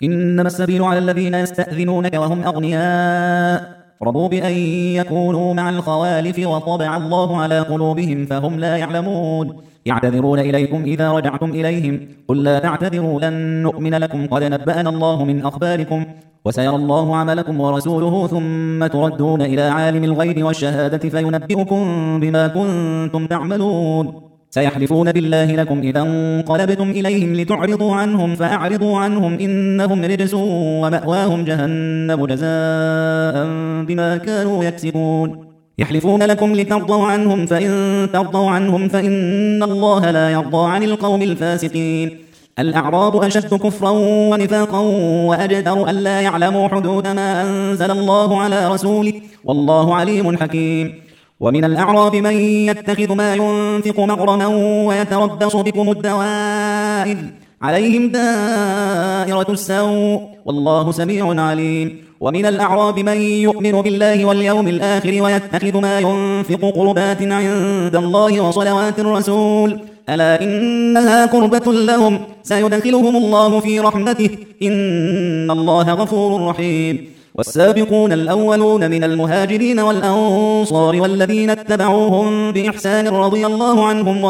إنما السبيل على الذين يستأذنونك وهم أغنياء رضوا بأن يكونوا مع الخوالف وطبع الله على قلوبهم فهم لا يعلمون يعتذرون إليكم إذا رجعتم إليهم قل لا تعتذروا لن نؤمن لكم قد نبأنا الله من أخباركم وسيرى الله عملكم ورسوله ثم تردون إلى عالم الغيب والشهادة فينبئكم بما كنتم تعملون سيحلفون بالله لكم إذا انقلبتم إليهم لتعرضوا عنهم فأعرضوا عنهم إنهم رجس ومأواهم جهنم جزاء بما كانوا يكسبون يحلفون لكم لترضوا عنهم فإن ترضوا عنهم فإن الله لا يرضى عن القوم الفاسقين الأعراب أشد كفرا ونفاقا وأجدر أن لا يعلموا حدود ما أنزل الله على رسوله والله عليم حكيم ومن الأعراب من يتخذ ما ينفق مغرما ويتربص بكم الدوائر عليهم دائرة السوء والله سميع عليم ومن الأعراب من يؤمن بالله واليوم الآخر ويتخذ ما ينفق قربات عند الله وصلوات الرسول ألا إنها قربة لهم سيدخلهم الله في رحمته إن الله غفور رحيم والسابقون الأولون من المهاجرين والأنصار والذين اتبعوهم بإحسان رضي الله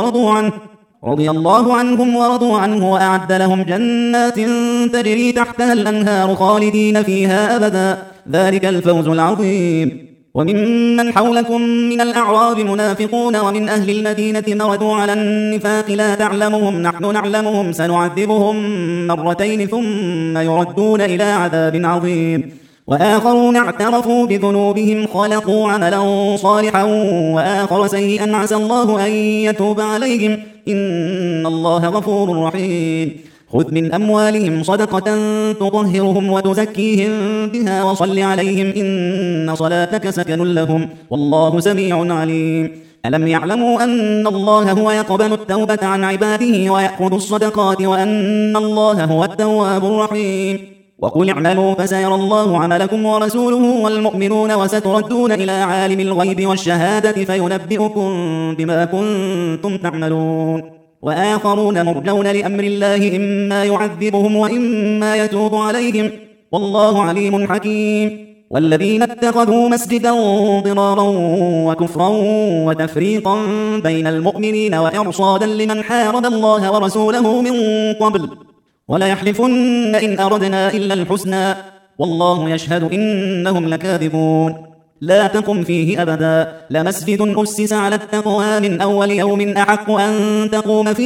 عنهم ورضوا عنه وأعد لهم جنات تجري تحتها الأنهار خالدين فيها أبدا ذلك الفوز العظيم وممن حولكم من الأعراب منافقون ومن أهل المدينة مردوا على النفاق لا تعلمهم نحن نعلمهم سنعذبهم مرتين ثم يردون إلى عذاب عظيم وآخرون اعترفوا بذنوبهم خلقوا عملا صالحا وآخر سيئا عسى الله أن يتوب عليهم إن الله غفور رحيم خذ من أموالهم صدقة تطهرهم وتزكيهم بها وصل عليهم إن صلاتك سكن لهم والله سميع عليم ألم يعلموا أن الله هو يقبل التوبة عن عباده ويأخذ الصدقات وأن الله هو التواب الرحيم وقل اعملوا فسيرى الله عملكم ورسوله والمؤمنون وستردون إلى عالم الغيب والشهادة فينبئكم بما كنتم تعملون وآخرون مرجون لأمر الله إما يعذبهم وإما يتوب عليهم والله عليم حكيم والذين اتخذوا مسجدا ضرارا وكفرا وتفريقا بين المؤمنين وإرصادا لمن حارب الله ورسوله من قبل وليحلفن إن أردنا إلا الحسنى والله يشهد إنهم لكاذبون لا تقم فيه أبدا لمسجد أسس على التقوى من أول يوم أحق أن تقوم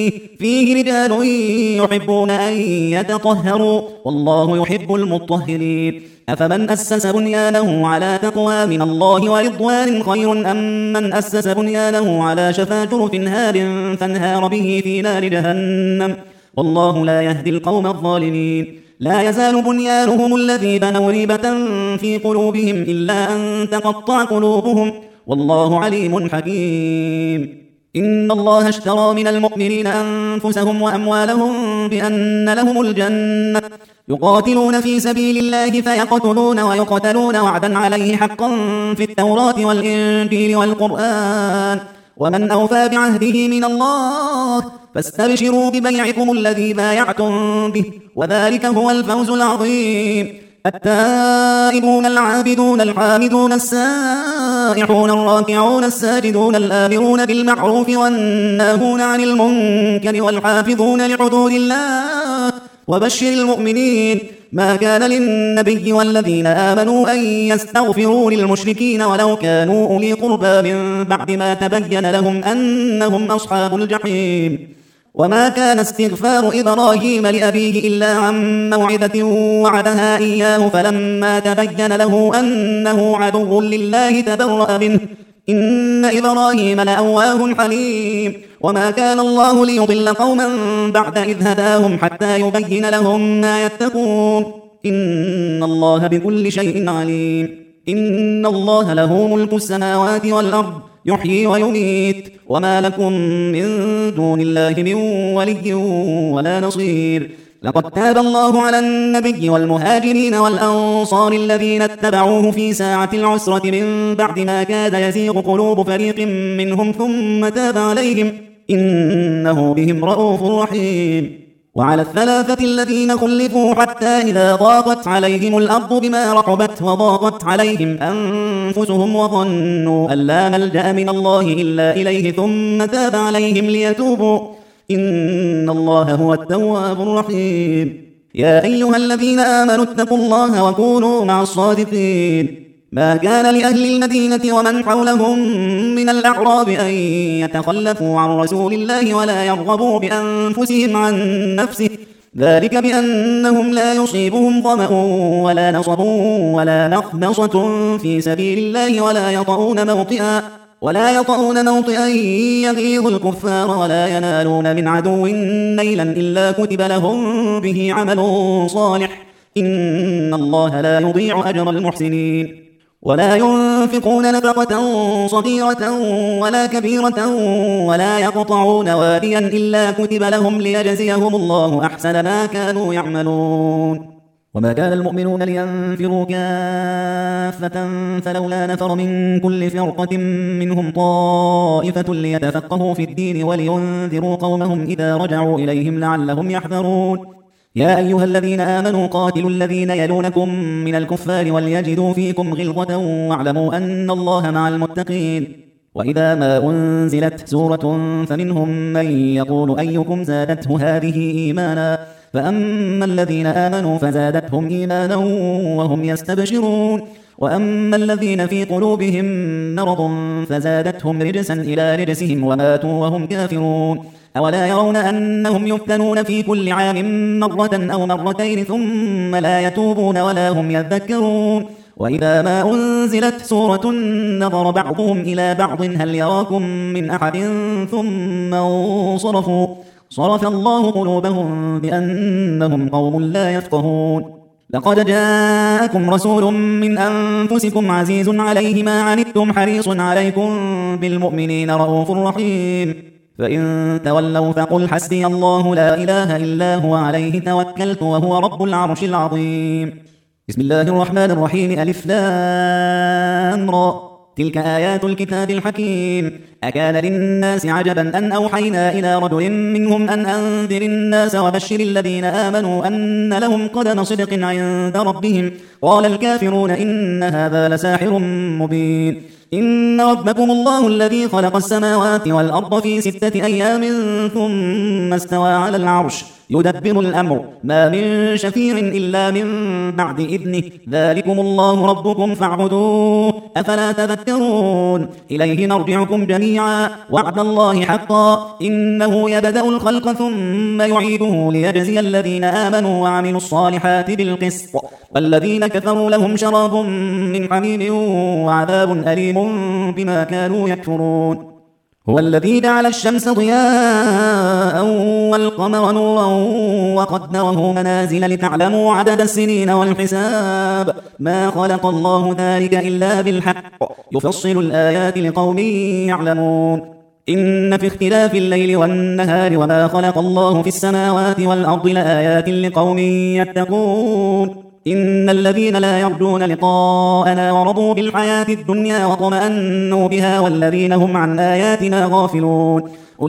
فيه رجال يحبون أن يتطهروا والله يحب المطهرين أفمن أسس بنيانه على تقوى من الله ورضوان خير أم من أسس بنيانه على شفا جرف هار فانهار به في نار جهنم والله لا يهدي القوم الظالمين لا يزال بنيانهم الذي بنوا ريبة في قلوبهم إلا أن تقطع قلوبهم والله عليم حكيم إن الله اشترى من المؤمنين أنفسهم وأموالهم بأن لهم الجنة يقاتلون في سبيل الله فيقتلون ويقتلون وعدا عليه حقا في التوراة والإنجيل والقرآن ومن أوفى بعهده من الله فاستبشروا ببيعكم الذي بايعتم به وذلك هو الفوز العظيم التائبون العابدون الحامدون السائحون الراكعون الساجدون الآمرون بالمعروف والناهون عن المنكر والحافظون لحدود الله وبشر المؤمنين ما كان للنبي والذين آمنوا أن يستغفروا للمشركين ولو كانوا أولي قربى من بعد ما تبين لهم أنهم أصحاب الجحيم وما كان استغفار إبراهيم لأبيه إلا عن موعدة وعدها إياه فلما تبين له أنه عدو لله تبرأ منه إن إبراهيم لأواه حليم وما كان الله ليضل قوما بعد إذ هداهم حتى يبين لهم ما يتقون إن الله بكل شيء عليم إن الله له ملك السماوات والأرض يحيي ويميت وما لكم من دون الله من ولي ولا نصير لقد تاب الله على النبي والمهاجرين والأنصار الذين اتبعوه في ساعة العسرة من بعد ما كاد يزيغ قلوب فريق منهم ثم تاب عليهم إنه بهم رؤوف رحيم وعلى الثلاثة الذين خلفوا حتى إذا ضاقت عليهم الأرض بما رحبت وضاقت عليهم أنفسهم وظنوا أن لا ملجأ من الله إلا إليه ثم تاب عليهم ليتوبوا إن الله هو التواب الرحيم. يا أيها الذين آمنوا اتقوا الله وكونوا مع الصادقين. ما كان لأهل المدينة ومن حولهم من الأعراب أن يتخلفوا عن رسول الله ولا يرغبوا بأنفسهم عن نفسه، ذلك بأنهم لا يصيبهم ظمأ ولا نصب ولا مخمصة في سبيل الله ولا يطؤون موطئا يغيظ الكفار ولا ينالون من عدو نيلا إلا كتب لهم به عمل صالح إن الله لا يضيع أجر المحسنين. ولا ينفقون نفقة صغيرة ولا كبيرة ولا يقطعون واديا إلا كتب لهم ليجزيهم الله أحسن ما كانوا يعملون. وما كان المؤمنون لينفروا كافة فلولا نفر من كل فرقة منهم طائفة ليتفقهوا في الدين ولينذروا قومهم إذا رجعوا إليهم لعلهم يحذرون. يا أيها الذين آمنوا قاتلوا الذين يلونكم من الكفار وليجدوا فيكم غلظة واعلموا أن الله مع المتقين. وإذا ما أنزلت سورة فمنهم من يقول أيكم زادته هذه إيمانا فأما الذين آمنوا فزادتهم إيمانا وهم يستبشرون وأما الذين في قلوبهم مرض فزادتهم رجسا إلى رجسهم وماتوا وهم كافرون. أولا يرون أنهم يفتنون في كل عام مرة أو مرتين ثم لا يتوبون ولا هم يذكرون. وإذا ما أنزلت سورة نظر بعضهم إلى بعض هل يراكم من أحد ثم انصرفوا صرف الله قلوبهم بأنهم قوم لا يفقهون. لقد جاءكم رسول من أنفسكم عزيز عليه ما عنتم حريص عليكم بالمؤمنين رؤوف رحيم. فإن تولوا فقل حسبي الله لا إله إلا هو عليه توكلت وهو رب العرش العظيم. بسم الله الرحمن الرحيم. ألف لام را تلك آيات الكتاب الحكيم. أكان للناس عجبا أن أوحينا إلى رجل منهم أن أنذر الناس وبشر الذين آمنوا أن لهم قدم صدق عند ربهم قال الكافرون إن هذا لساحر مبين. إن ربكم الله الذي خلق السماوات والأرض في 6 أيام ثم استوى على العرش يدبر الأمر ما من شفيع إلا من بعد إذنه ذلكم الله ربكم فاعبدوه أفلا تذكرون. إليه مرجعكم جميعا وعد الله حقا إنه يبدأ الخلق ثم يعيده ليجزي الذين آمنوا وعملوا الصالحات بالقسط والذين كفروا لهم شراب من حميم وعذاب أليم بما كانوا يكفرون. هو الذي جعل الشمس ضياء والقمر نورا وقدره منازل لتعلموا عدد السنين والحساب ما خلق الله ذلك إلا بالحق يفصل الآيات لقوم يعلمون. إن في اختلاف الليل والنهار وما خلق الله في السماوات والأرض لآيات لقوم يتقون. إن الذين لا يرجون لقاءنا ورضوا بالحياة الدنيا واطمأنوا بها والذين هم عن آياتنا غافلون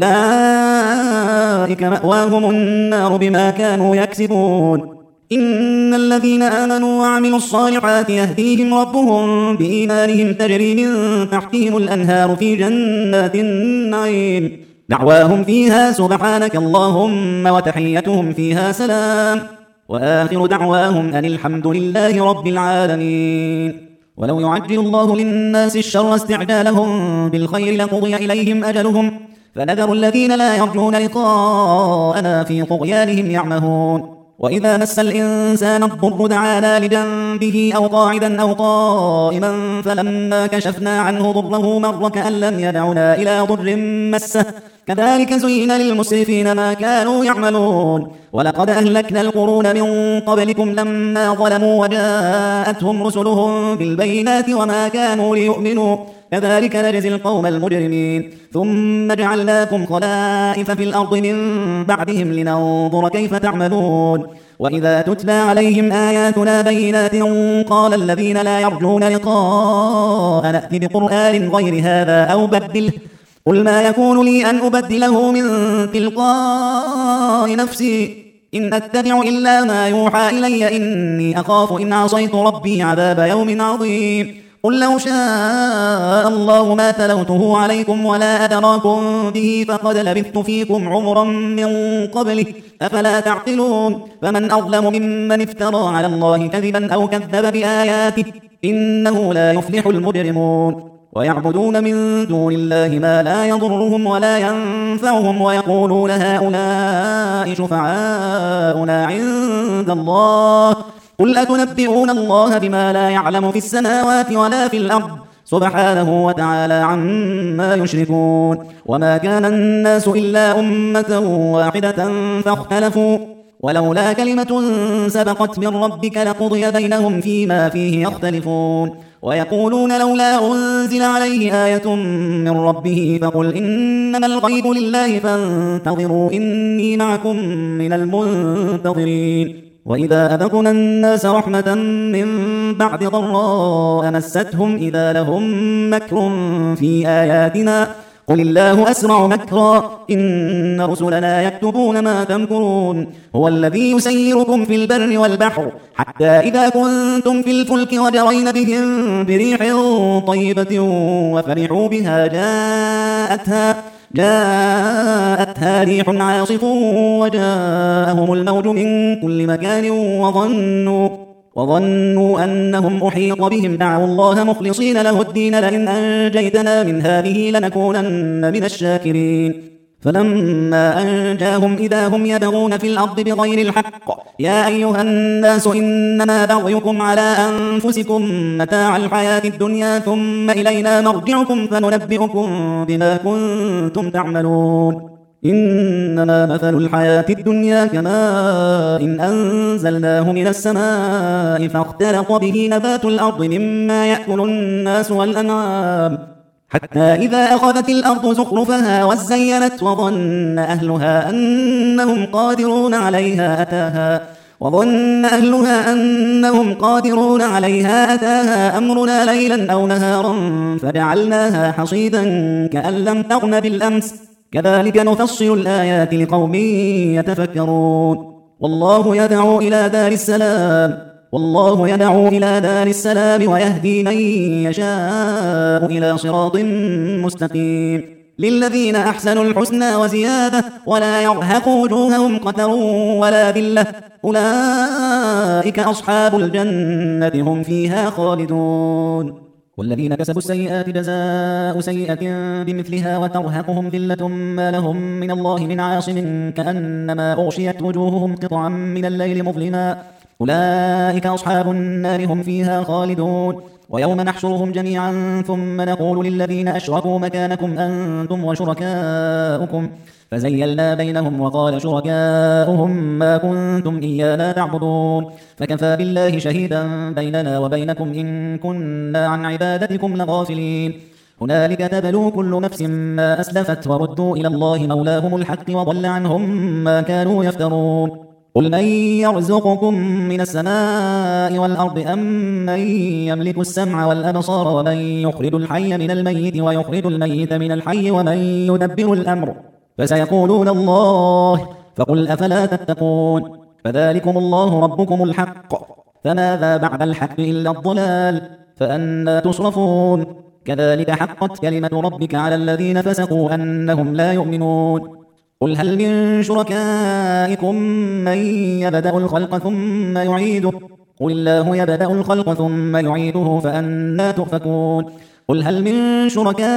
أولئك مأواهم النار بما كانوا يكسبون. إن الذين آمنوا وعملوا الصالحات يهديهم ربهم بإيمانهم تجري من تحتهم الأنهار في جنات النعيم دعواهم فيها سبحانك اللهم وتحيتهم فيها سلام وآخر دعواهم أن الحمد لله رب العالمين. ولو يعجل الله للناس الشر استعجالهم بالخير لقضي إليهم أجلهم فنذر الذين لا يرجون لقاءنا في طغيانهم يعمهون. وإذا مس الإنسان الضر دعانا لجنبه أو قاعدا أو قائما فلما كشفنا عنه ضره مر كأن لم يدعنا إلى ضر مسه كذلك زين للمسرفين ما كانوا يعملون. ولقد أهلكنا القرون من قبلكم لما ظلموا وجاءتهم رسلهم بالبينات وما كانوا ليؤمنوا كذلك نجزي القوم المجرمين. ثم جعلناكم خلائف في الأرض من بعدهم لننظر كيف تعملون. وإذا تتلى عليهم آياتنا بينات قال الذين لا يرجون لقاء نأتي بقرآن غير هذا أو بدله قل ما يكون لي أن أبدله من تلقاء نفسي إن أتبع إلا ما يوحى إلي إني أخاف إن عصيت ربي عذاب يوم عظيم قل لو شاء الله ما تلوته عليكم ولا أدراكم به فقد لبثت فيكم عمرا من قبله أفلا تعقلون فمن أظلم ممن افترى على الله كذبا أو كذب بآياته إنه لا يفلح المجرمون ويعبدون من دون الله ما لا يضرهم ولا ينفعهم ويقولون هؤلاء شفعاؤنا عند الله قل أتنبئون الله بما لا يعلم في السماوات ولا في الأرض سبحانه وتعالى عما يشركون وما كان الناس إلا أمة واحدة فاختلفوا ولولا كلمة سبقت من ربك لقضي بينهم فيما فيه يختلفون ويقولون لولا أنزل عليه آية من ربه فقل إنما الغيب لله فانتظروا إني معكم من المنتظرين وإذا أذقنا الناس رحمة من بعد ضراء مستهم إذا لهم مكر في آياتنا قل الله أسرع مكرا إن رسلنا يكتبون ما تمكرون هو الذي يسيركم في البر والبحر حتى إذا كنتم في الفلك وجرين بهم بريح طيبة وفرحوا بها جاءتها ريح عاصف وجاءهم الموج من كل مكان وظنوا أنهم أحيط بهم دعوا الله مخلصين له الدين لئن أنجيتنا من هذه لنكونن من الشاكرين فلما أنجاهم إذا هم يبغون في الأرض بغير الحق يا أيها الناس إنما بغيكم على أنفسكم متاع الحياة الدنيا ثم إلينا مرجعكم فننبئكم بما كنتم تعملون إنما مثل الحياة الدنيا كماء إن أنزلناه من السماء فاختلط به نبات الأرض مما يأكل الناس والأنعام حتى إذا أخذت الأرض زخرفها وزينت وظن أهلها أنهم قادرون عليها أتاها أمرنا ليلا أو نهارا فجعلناها حصيدا كأن لم تغن بالأمس كذلك نفصل الآيات لقوم يتفكرون والله يدعو إلى دار السلام ويهدي من يشاء إلى صراط مستقيم للذين أحسنوا الحسنى وزيادة ولا يرهق وجوههم قتر ولا ذلة أولئك أصحاب الجنة هم فيها خالدون والذين كسبوا السيئات جزاء سيئة بمثلها وترهقهم ذلة ما لهم من الله من عاصم كأنما أغشيت وجوههم قطعا من الليل مظلما أولئك أصحاب النار هم فيها خالدون ويوم نحشرهم جميعا ثم نقول للذين أشركوا مكانكم أنتم وشركاؤكم فزيلنا بينهم وقال شركاؤهم ما كنتم إيانا تعبدون فكفى بالله شهيدا بيننا وبينكم إن كنا عن عبادتكم لغافلين هنالك تبلو كل نفس ما أسلفت وردوا إلى الله مولاهم الحق وضل عنهم ما كانوا يفترون قل من يرزقكم من السماء والأرض أم من يملك السمع والأبصار ومن يخرج الحي من الميت ويخرج الميت من الحي ومن يدبر الأمر فسيقولون الله فقل أفلا تتقون فذلكم الله ربكم الحق فماذا بعد الحق إلا الضلال فأنى تصرفون كذلك حقت كلمة ربك على الذين فسقوا أنهم لا يؤمنون قل هل من شركائكم من يبدأ الخلق ثم يعيده قل الله يبدأ الخلق ثم يعيده فأنى تؤفكون قل هل من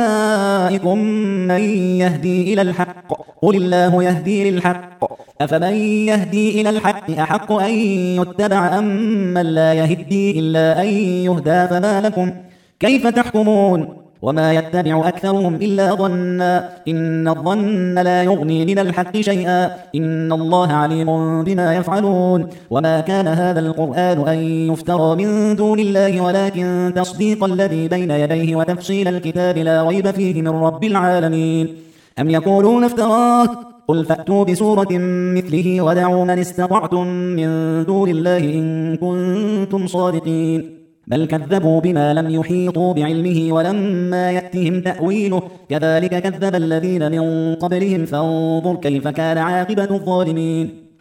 شركائكم من يهدي إلى الحق قل الله يهدي للحق أفمن يهدي إلى الحق أحق أن يتبع أم من لا يهدي إلا أن يهدى فما لكم كيف تحكمون وما يتبع أكثرهم إلا ظنا إن الظن لا يغني من الحق شيئا إن الله عليم بما يفعلون وما كان هذا القرآن أن يفترى من دون الله ولكن تصديق الذي بين يديه وتفصيل الكتاب لا ريب فيه من رب العالمين أم يقولون افتراه قل فأتوا بسورة مثله ودعوا من استطعتم من دون الله إن كنتم صادقين بل كذبوا بما لم يحيطوا بعلمه ولما يأتهم تأويله كذلك كذب الذين من قبلهم فانظر كيف كان عاقبة الظالمين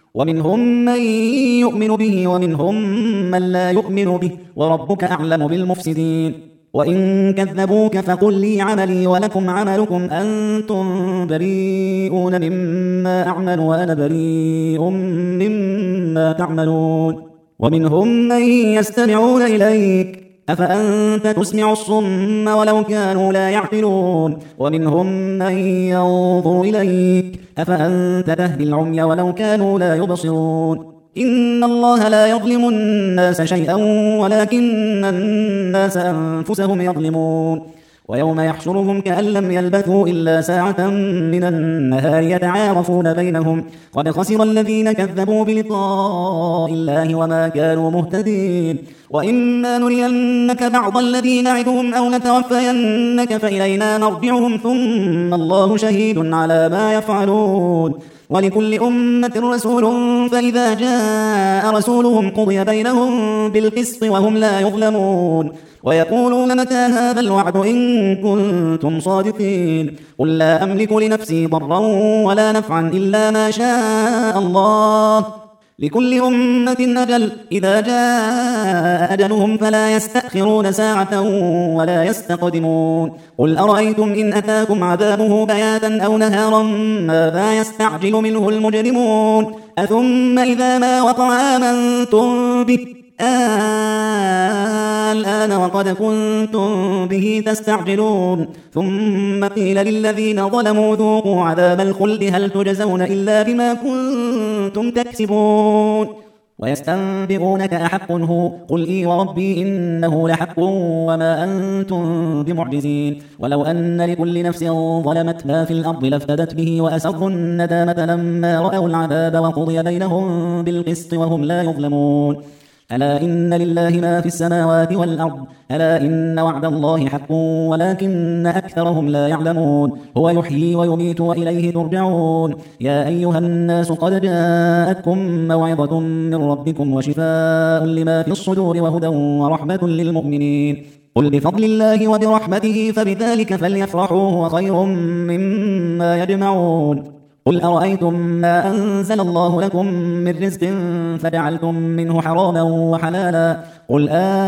ومنهم من يؤمن به ومنهم من لا يؤمن به وربك أعلم بالمفسدين وإن كذبوك فقل لي عملي ولكم عملكم أنتم بريئون مما أعمل وأنا بريء مما تعملون ومنهم من يستمعون إليك أفأنت تسمع الصم ولو كانوا لا يعقلون ومنهم من ينظر إليك أفأنت تهدي العمي ولو كانوا لا يبصرون إن الله لا يظلم الناس شيئا ولكن الناس أنفسهم يظلمون ويوم يحشرهم كأن لم يلبثوا إلا ساعة من النهار يتعارفون بينهم قد خسر الذين كذبوا بلقاء الله وما كانوا مهتدين وإما نرينك بعض الذي نعدهم أو نتوفينك فإلينا مرجعهم ثم الله شهيد على ما يفعلون ولكل أمة رسول فإذا جاء رسولهم قضي بينهم بالقسط وهم لا يظلمون ويقولون متى هذا الوعد إن كنتم صادقين قل لا أملك لنفسي ضرا ولا نفعا إلا ما شاء الله لكل أمة أجل إذا جاء أجلهم فلا يستأخرون ساعة ولا يستقدمون قل أرأيتم إن أتاكم عذابه بياتا أو نهارا ماذا يستعجل منه المجرمون أثم إذا ما وقع آمنتم به الآن وقد كنتم به تستعجلون ثم قيل للذين ظلموا ذوقوا عذاب الخلد هل تجزون إلا بما كنتم تكسبون ويستنبئونك أحق هو قل إي وربي إنه لحق وما أنتم بمعجزين ولو أن لكل نفس ظلمت ما في الأرض لافتدت به وأسروا الندامة لما رأوا العذاب وقضي بينهم بالقسط وهم لا يظلمون ألا إن لله ما في السماوات والأرض ألا إن وعد الله حق ولكن أكثرهم لا يعلمون هو يحيي ويميت وإليه ترجعون يا أيها الناس قد جاءتكم موعظة من ربكم وشفاء لما في الصدور وهدى ورحمة للمؤمنين قل بفضل الله وبرحمته فبذلك فليفرحوا هو خير مما يجمعون قل أرأيتم ما أنزل الله لكم من رزق فجعلتم منه حراما وحلالا قل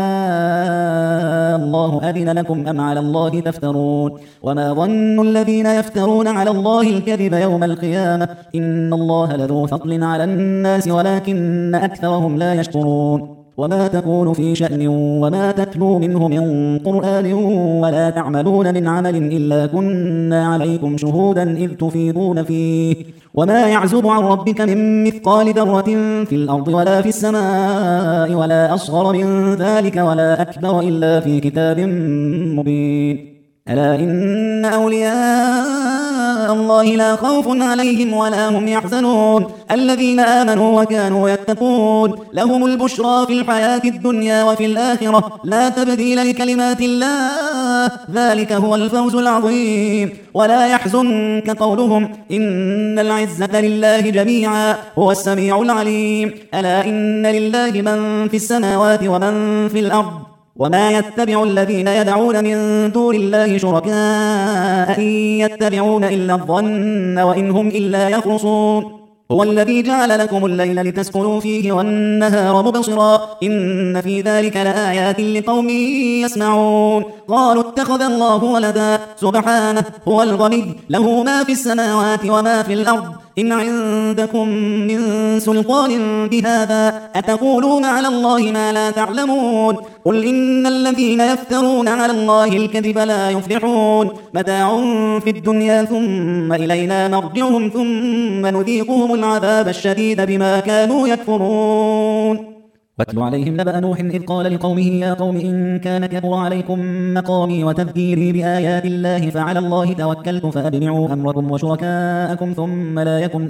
الله أذن لكم أم على الله تفترون وما ظن الذين يفترون على الله الكذب يوم القيامة إن الله لذو فضل على الناس ولكن أكثرهم لا يشكرون وما تكون في شأن وما تتلو منه من قرآن ولا تعملون من عمل إلا كنا عليكم شهودا إذ تفيضون فيه وما يعزب عن ربك من مثقال ذرة في الأرض ولا في السماء ولا أصغر من ذلك ولا أكبر إلا في كتاب مبين ألا إن أولياء الله لا خوف عليهم ولا هم يحزنون الذين آمنوا وكانوا يتقون لهم البشرى في الحياة الدنيا وفي الآخرة لا تبديل لكلمات الله ذلك هو الفوز العظيم ولا يحزنك قولهم إن العزة لله جميعا هو السميع العليم ألا إن لله من في السماوات ومن في الأرض وما يتبع الذين يدعون من دون الله شركاء إن يتبعون إلا الظن وإن هم إلا يخرصون هو الذي جعل لكم الليل لتسكنوا فيه والنهار مبصرا إن في ذلك لآيات لقوم يسمعون قالوا اتخذ الله ولدا سبحانه هو الغني له ما في السماوات وما في الأرض إن عندكم من سلطان بهذا أتقولون على الله ما لا تعلمون قل إن الذين يفترون على الله الكذب لا يفلحون متاع في الدنيا ثم إلينا مرجعهم ثم نذيقهم العذاب الشديد بما كانوا يكفرون واتل عليهم نبأ نوح إذ قال لقومه يا قوم إن كان كبر عليكم مقامي وتذكيري بآيات الله فعلى الله توكلت فأجمعوا أمركم وشركاءكم ثم لا يكن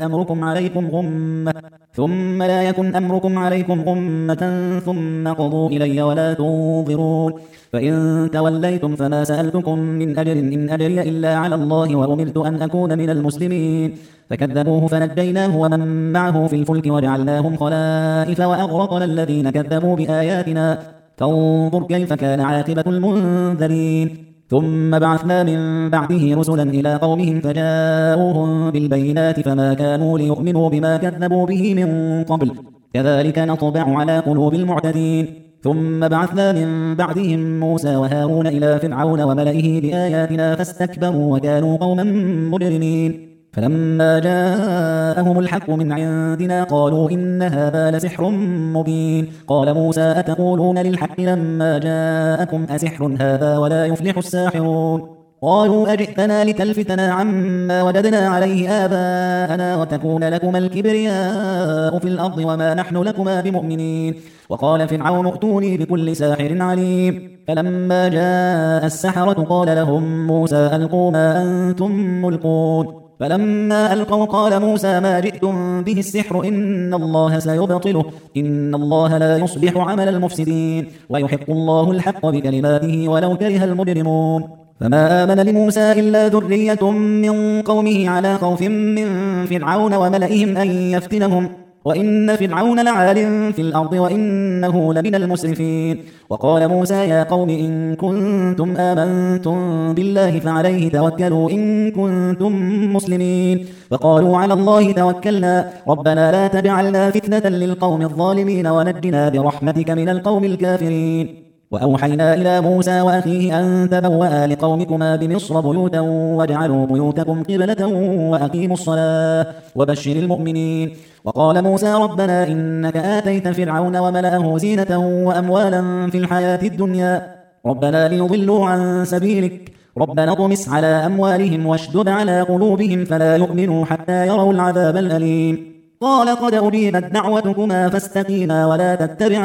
أمركم عليكم غمة ثم قضوا إلي ولا تنظرون فإن توليتم فما سألتكم من أجر إن أجري إلا على الله وأمرت أن أكون من المسلمين فكذبوه فنجيناه ومن معه في الفلك وجعلناهم خلائف وأغرقنا الذين كذبوا بآياتنا فانظر كيف كان عاقبة المنذرين ثم بعثنا من بعده رسلا إلى قومهم فجاءوهم بالبينات فما كانوا ليؤمنوا بما كذبوا به من قبل كذلك نطبع على قلوب المعتدين ثم بعثنا من بعدهم موسى وهارون إلى فرعون وملئه بآياتنا فاستكبروا وكانوا قوما مجرمين فلما جاءهم الحق من عندنا قالوا إن هذا لسحر مبين قال موسى أتقولون للحق لما جاءكم أسحر هذا ولا يفلح الساحرون قالوا أجئتنا لتلفتنا عما وجدنا عليه آباءنا وتكون لكما الكبرياء في الأرض وما نحن لكما بمؤمنين وقال فرعون ائتوني بكل ساحر عليم فلما جاء السحرة قال لهم موسى ألقوا ما أنتم ملقون فلما ألقوا قال موسى ما جئتم به السحر إن الله سيبطله إن الله لا يصلح عمل المفسدين ويحق الله الحق بكلماته ولو كره المجرمون فما آمن لموسى إلا ذرية من قومه على خوف من فرعون وملئهم أن يفتنهم وإن فرعون لعال في الأرض وإنه لمن المسرفين وقال موسى يا قوم إن كنتم آمنتم بالله فعليه توكلوا إن كنتم مسلمين فقالوا على الله توكلنا ربنا لا تجعلنا فتنة للقوم الظالمين ونجنا برحمتك من القوم الكافرين وأوحينا إلى موسى وأخيه أن تبوأ لقومكما بمصر بيوتا واجعلوا بيوتكم قبلة وأقيموا الصلاة وبشر المؤمنين وقال موسى ربنا إنك آتيت فرعون وملأه زينة وأموالا في الحياة الدنيا ربنا ليضلوا عن سبيلك ربنا اطمس على أموالهم واشدد على قلوبهم فلا يؤمنوا حتى يروا العذاب الأليم قال قد أجيبت دعوتكما فاستقيما ولا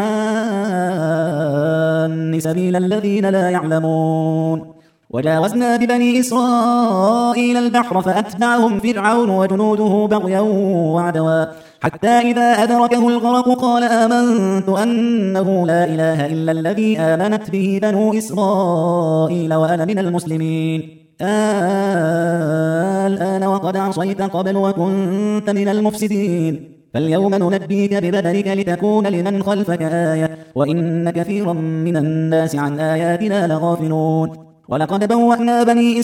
تتبعان سبيل الذين لا يعلمون وجاوزنا ببني إسرائيل البحر فأتبعهم فرعون وجنوده بغيا وعدوا حتى إذا أدركه الغرق قال آمنت أنه لا إله إلا الذي آمنت به بنو إسرائيل وأنا من المسلمين الآن وقد عصيت قبل وكنت من المفسدين فاليوم ننجيك ببدنك لتكون لمن خلفك آية وإن كثيرا من الناس عن آياتنا لغافلون ولقد بوأنا بني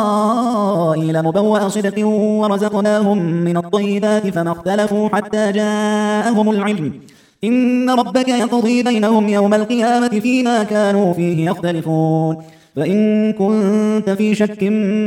إسرائيل مبوأ صدق ورزقناهم من الطيبات فما اختلفوا حتى جاءهم العلم إن ربك يقضي بينهم يوم القيامة فيما كانوا فيه يختلفون فإن كنت في شك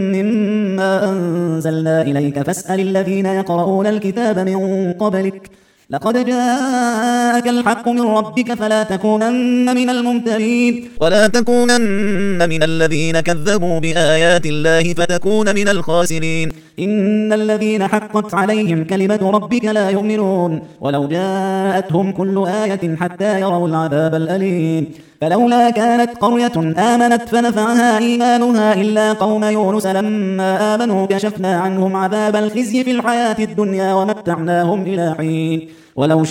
مما أنزلنا إليك فاسأل الذين يقرؤون الكتاب من قبلك لقد جاءك الحق من ربك فلا تكونن من الممترين ولا تكونن من الذين كذبوا بآيات الله فتكون من الخاسرين إن الذين حقت عليهم كلمة ربك لا يؤمنون ولو جاءتهم كل آية حتى يروا العذاب الأليم فلولا كانت قرية آمنت فنفعها إيمانها إلا قوم يونس لما آمنوا كشفنا عنهم عذاب الخزي في الحياة الدنيا ومتعناهم إلى حين ولو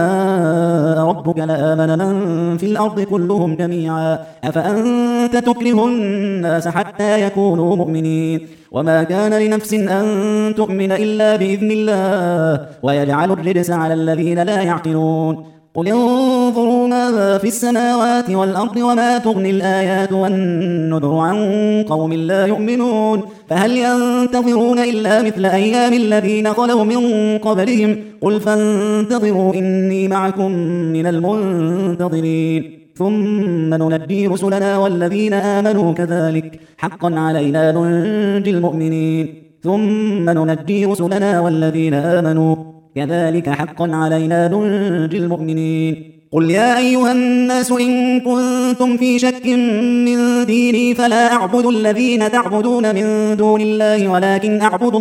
شاء ربك لآمن من في الأرض كلهم جميعا أفأنت تكره الناس حتى يكونوا مؤمنين وما كان لنفس أن تؤمن إلا بإذن الله ويجعل الرجس على الذين لا يعقلون قل انظروا ماذا في السماوات والأرض وما تغني الآيات والنذر عن قوم لا يؤمنون فهل ينتظرون إلا مثل أيام الذين خلوا من قبلهم قل فانتظروا إني معكم من المنتظرين ثم ننجي رسلنا والذين آمنوا كذلك حقا علينا ننجي المؤمنين ثم ننجي رسلنا والذين آمنوا كذلك حقا علينا ننجي المؤمنين قل يا أيها الناس إن كنتم في شك من ديني فلا أعبد الذين تعبدون من دون الله ولكن أعبد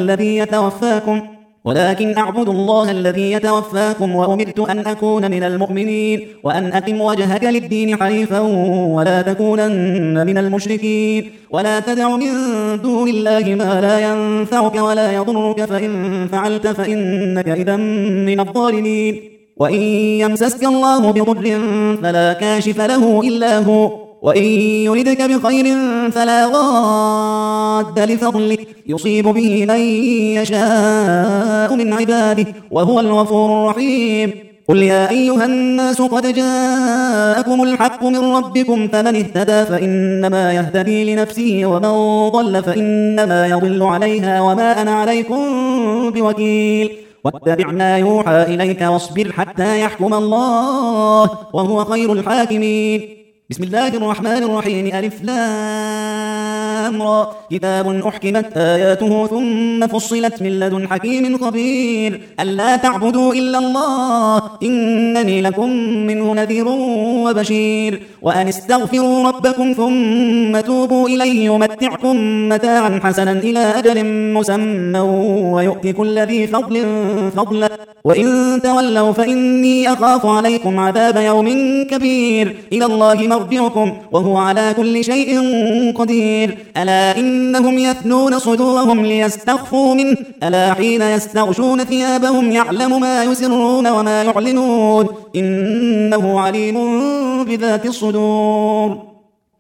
الله الذي يتوفاكم وأمرت أن أكون من المؤمنين وأن أقم وجهك للدين حنيفا ولا تكونن من المشركين ولا تدع من دون الله ما لا ينفعك ولا يضرك فإن فعلت فإنك إذا من الظالمين وإن يمسسك الله بضر فلا كاشف له إلا هو وإن يردك بخير فلا راد لفضله يصيب به من يشاء من عباده وهو الغفور الرحيم قل يا أيها الناس قد جاءكم الحق من ربكم فمن اهتدى فإنما يهتدي لنفسه ومن ضل فإنما يضل عليها وما أنا عليكم بوكيل واتبع ما يوحى إليك واصبر حتى يحكم الله وهو خير الحاكمين. بسم الله الرحمن الرحيم. ألف لام را كتاب أحكمت آياته ثم فصلت من لدن حكيم خبير ألا تعبدوا إلا الله إنني لكم منه نذير وبشير وأن استغفروا ربكم ثم توبوا إليه يمتعكم متاعا حسنا إلى أجل مسمى ويؤت كل ذي فضل فضلا وإن تولوا فإني أخاف عليكم عذاب يوم كبير إلى الله مرجعكم وهو على كل شيء قدير ألا إنهم يثنون صدورهم ليستخفوا منه ألا حين يستغشون ثيابهم يعلم ما يسرون وما يعلنون إنه عليم بذات الصدور.